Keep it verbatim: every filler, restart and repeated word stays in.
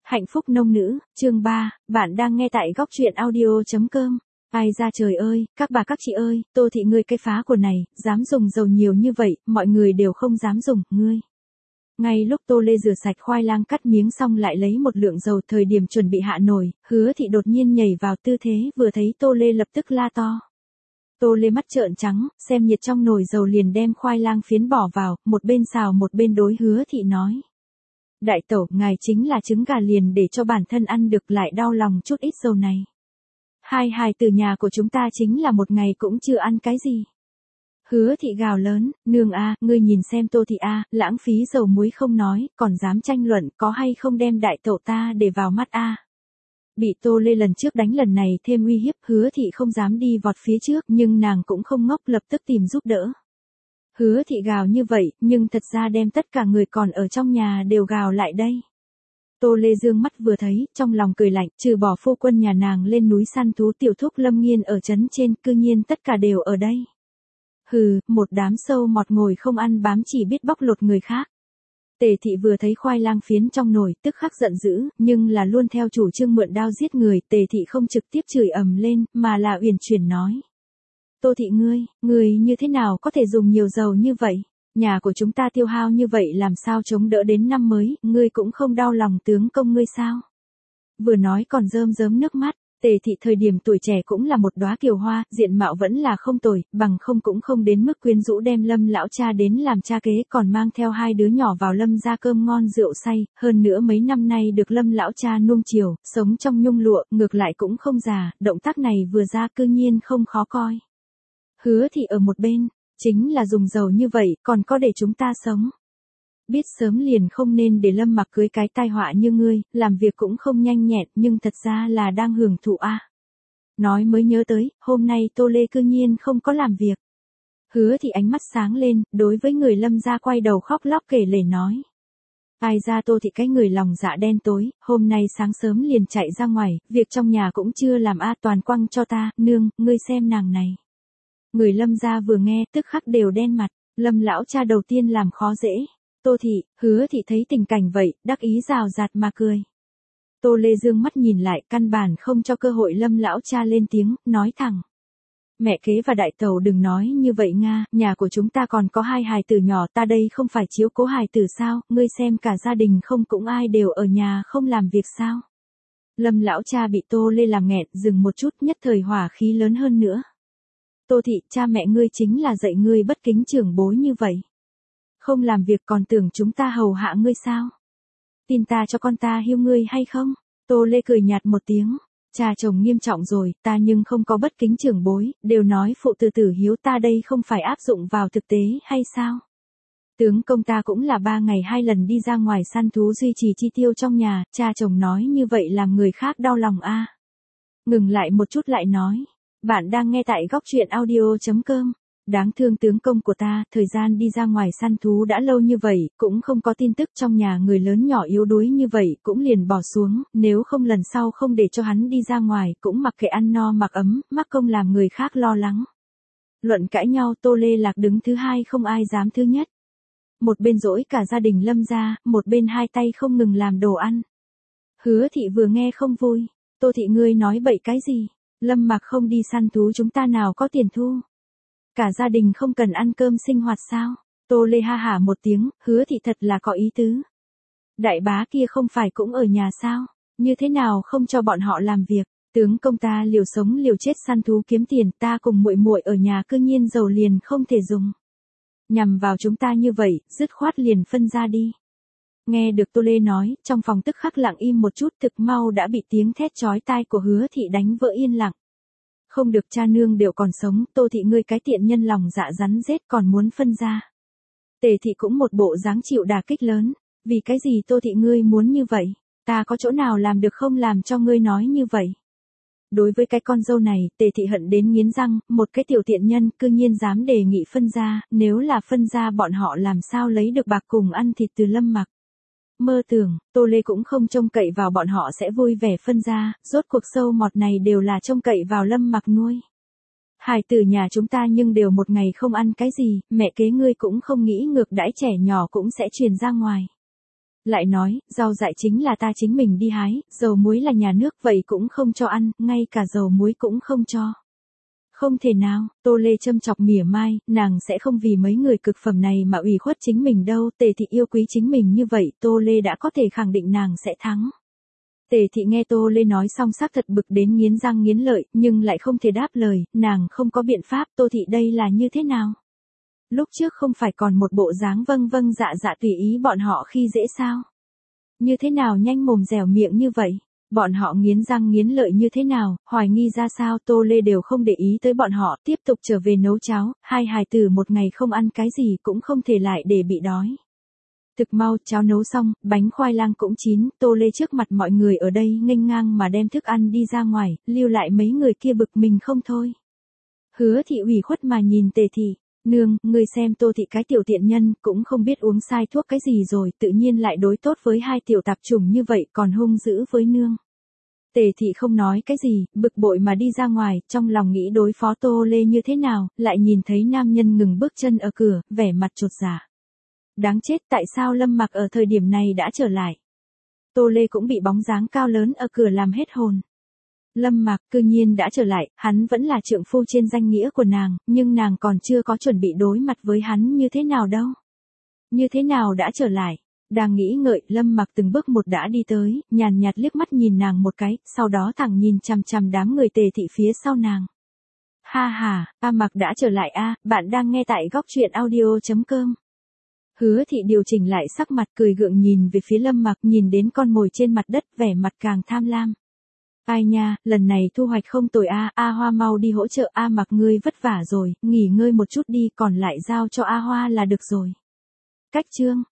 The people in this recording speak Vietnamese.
Hạnh phúc nông nữ, chương ba, bạn đang nghe tại góc truyện audio chấm com. Ai ra trời ơi, các bà các chị ơi, Tô Thị ngươi cái phá của này, dám dùng dầu nhiều như vậy, mọi người đều không dám dùng, ngươi. Ngay lúc Tô Lê rửa sạch khoai lang cắt miếng xong lại lấy một lượng dầu, thời điểm chuẩn bị hạ nồi, Hứa Thị đột nhiên nhảy vào tư thế, vừa thấy Tô Lê lập tức la to. Tô Lê mắt trợn trắng, xem nhiệt trong nồi dầu liền đem khoai lang phiến bỏ vào, một bên xào một bên đối Hứa Thị nói. Đại tẩu, ngài chính là trứng gà liền để cho bản thân ăn được, lại đau lòng chút ít dầu này. Hai hài từ nhà của chúng ta chính là một ngày cũng chưa ăn cái gì. Hứa Thị gào lớn, nương a, ngươi nhìn xem Tô Thị a, lãng phí dầu muối không nói, còn dám tranh luận có hay không đem đại tẩu ta để vào mắt a. Bị Tô Lê lần trước đánh lần này thêm uy hiếp, Hứa Thị không dám đi vọt phía trước, nhưng nàng cũng không ngốc, lập tức tìm giúp đỡ. Hứa Thị gào như vậy, nhưng thật ra đem tất cả người còn ở trong nhà đều gào lại đây. Tô Lê dương mắt vừa thấy, trong lòng cười lạnh, trừ bỏ phu quân nhà nàng lên núi săn thú tiểu thúc Lâm Nghiên ở trấn trên, cư nhiên tất cả đều ở đây. Hừ, một đám sâu mọt ngồi không ăn bám chỉ biết bóc lột người khác. Tề Thị vừa thấy khoai lang phiến trong nồi, tức khắc giận dữ, nhưng là luôn theo chủ trương mượn đao giết người, Tề Thị không trực tiếp chửi ầm lên, mà là uyển chuyển nói. Tô Thị ngươi, ngươi như thế nào có thể dùng nhiều dầu như vậy? Nhà của chúng ta tiêu hao như vậy làm sao chống đỡ đến năm mới, ngươi cũng không đau lòng tướng công ngươi sao? Vừa nói còn rơm rớm nước mắt, Tề Thị thời điểm tuổi trẻ cũng là một đóa kiều hoa, diện mạo vẫn là không tồi, bằng không cũng không đến mức quyến rũ đem Lâm lão cha đến làm cha kế, còn mang theo hai đứa nhỏ vào Lâm gia cơm ngon rượu say, hơn nữa mấy năm nay được Lâm lão cha nuông chiều, sống trong nhung lụa, ngược lại cũng không già, động tác này vừa ra cư nhiên không khó coi. Hứa Thị ở một bên, chính là dùng dầu như vậy, còn có để chúng ta sống. Biết sớm liền không nên để Lâm Mặc cưới cái tai họa như ngươi, làm việc cũng không nhanh nhẹn, nhưng thật ra là đang hưởng thụ a. Nói mới nhớ tới, hôm nay Tô Lê cư nhiên không có làm việc. Hứa Thị ánh mắt sáng lên, đối với người Lâm gia quay đầu khóc lóc kể lể nói. Ai ra Tô Thị cái người lòng dạ đen tối, hôm nay sáng sớm liền chạy ra ngoài, việc trong nhà cũng chưa làm a, toàn quăng cho ta, nương, ngươi xem nàng này. Người Lâm gia vừa nghe, tức khắc đều đen mặt, Lâm lão cha đầu tiên làm khó dễ. Tô Thị, Hứa Thị thấy tình cảnh vậy, đắc ý rào rạt mà cười. Tô Lê dương mắt nhìn lại, căn bản không cho cơ hội Lâm lão cha lên tiếng, nói thẳng. Mẹ kế và đại tẩu đừng nói như vậy nga, nhà của chúng ta còn có hai hài tử nhỏ, ta đây không phải chiếu cố hài tử sao, ngươi xem cả gia đình không cũng ai đều ở nhà không làm việc sao. Lâm lão cha bị Tô Lê làm nghẹn, dừng một chút, nhất thời hỏa khí lớn hơn nữa. Tô Thị, cha mẹ ngươi chính là dạy ngươi bất kính trưởng bối như vậy. Không làm việc còn tưởng chúng ta hầu hạ ngươi sao? Tin ta cho con ta hiêu ngươi hay không? Tô Lê cười nhạt một tiếng. Cha chồng nghiêm trọng rồi, ta nhưng không có bất kính trưởng bối, đều nói phụ tử tử hiếu ta đây không phải áp dụng vào thực tế hay sao? Tướng công ta cũng là ba ngày hai lần đi ra ngoài săn thú duy trì chi tiêu trong nhà, cha chồng nói như vậy làm người khác đau lòng a. À. Ngừng lại một chút lại nói. Bạn đang nghe tại góc truyện audio chấm com. Đáng thương tướng công của ta, thời gian đi ra ngoài săn thú đã lâu như vậy, cũng không có tin tức trong nhà người lớn nhỏ yếu đuối như vậy, cũng liền bỏ xuống, nếu không lần sau không để cho hắn đi ra ngoài, cũng mặc kệ ăn no mặc ấm, mắc công làm người khác lo lắng. Luận cãi nhau, Tô Lê Lạc đứng thứ hai không ai dám thứ nhất. Một bên dỗi cả gia đình Lâm gia, một bên hai tay không ngừng làm đồ ăn. Hứa Thị vừa nghe không vui. Tô Thị ngươi nói bậy cái gì? Lâm Mặc không đi săn thú chúng ta nào có tiền thu. Cả gia đình không cần ăn cơm sinh hoạt sao? Tô Lê ha hả một tiếng, Hứa Thị thật là có ý tứ. Đại bá kia không phải cũng ở nhà sao? Như thế nào không cho bọn họ làm việc? Tướng công ta liều sống liều chết săn thú kiếm tiền, ta cùng muội muội ở nhà cư nhiên dầu liền không thể dùng. Nhằm vào chúng ta như vậy, dứt khoát liền phân ra đi. Nghe được Tô Lê nói, trong phòng tức khắc lặng im một chút, thực mau đã bị tiếng thét chói tai của Hứa Thị đánh vỡ yên lặng. Không được, cha nương đều còn sống, Tô Thị ngươi cái tiện nhân lòng dạ rắn rết còn muốn phân ra. Tề Thị cũng một bộ dáng chịu đả kích lớn, vì cái gì Tô Thị ngươi muốn như vậy, ta có chỗ nào làm được không làm cho ngươi nói như vậy. Đối với cái con dâu này, Tề Thị hận đến nghiến răng, một cái tiểu tiện nhân cư nhiên dám đề nghị phân ra, nếu là phân ra bọn họ làm sao lấy được bạc cùng ăn thịt từ Lâm Mặc. Mơ tưởng, Tô Lê cũng không trông cậy vào bọn họ sẽ vui vẻ phân ra, rốt cuộc sâu mọt này đều là trông cậy vào Lâm Mặc nuôi. Hài tử nhà chúng ta nhưng đều một ngày không ăn cái gì, mẹ kế ngươi cũng không nghĩ ngược đãi trẻ nhỏ cũng sẽ truyền ra ngoài. Lại nói, rau dại chính là ta chính mình đi hái, dầu muối là nhà nước vậy cũng không cho ăn, ngay cả dầu muối cũng không cho. Không thể nào, Tô Lê châm chọc mỉa mai, nàng sẽ không vì mấy người cực phẩm này mà ủy khuất chính mình đâu, Tề Thị yêu quý chính mình như vậy, Tô Lê đã có thể khẳng định nàng sẽ thắng. Tề Thị nghe Tô Lê nói xong xác thật bực đến nghiến răng nghiến lợi, nhưng lại không thể đáp lời, nàng không có biện pháp, Tô Thị đây là như thế nào? Lúc trước không phải còn một bộ dáng vâng vâng dạ dạ tùy ý bọn họ khi dễ sao? Như thế nào nhanh mồm dẻo miệng như vậy? Bọn họ nghiến răng nghiến lợi như thế nào, hoài nghi ra sao, Tô Lê đều không để ý tới bọn họ, tiếp tục trở về nấu cháo, hai hài tử một ngày không ăn cái gì cũng không thể lại để bị đói. Thực mau, cháo nấu xong, bánh khoai lang cũng chín, Tô Lê trước mặt mọi người ở đây nghênh ngang mà đem thức ăn đi ra ngoài, lưu lại mấy người kia bực mình không thôi. Hứa Thị ủy khuất mà nhìn Tề Thị, nương, ngươi xem Tô Thị cái tiểu tiện nhân, cũng không biết uống sai thuốc cái gì rồi, tự nhiên lại đối tốt với hai tiểu tạp chủng như vậy, còn hung dữ với nương. Tề Thị không nói cái gì, bực bội mà đi ra ngoài, trong lòng nghĩ đối phó Tô Lê như thế nào, lại nhìn thấy nam nhân ngừng bước chân ở cửa, vẻ mặt chột dạ. Đáng chết, tại sao Lâm Mặc ở thời điểm này đã trở lại? Tô Lê cũng bị bóng dáng cao lớn ở cửa làm hết hồn. Lâm Mặc cư nhiên đã trở lại, hắn vẫn là trượng phu trên danh nghĩa của nàng, nhưng nàng còn chưa có chuẩn bị đối mặt với hắn như thế nào đâu. Như thế nào đã trở lại? Đang nghĩ ngợi, Lâm Mặc từng bước một đã đi tới, nhàn nhạt liếc mắt nhìn nàng một cái, sau đó thẳng nhìn chằm chằm đám người Tề Thị phía sau nàng. Ha ha, A Mặc đã trở lại a, bạn đang nghe tại góc truyện audio chấm com. Hứa Thị điều chỉnh lại sắc mặt cười gượng nhìn về phía Lâm Mặc, nhìn đến con mồi trên mặt đất, vẻ mặt càng tham lam. Ai nha, lần này thu hoạch không tồi a, A Hoa mau đi hỗ trợ A Mặc, ngươi vất vả rồi, nghỉ ngơi một chút đi, còn lại giao cho A Hoa là được rồi. Cách chương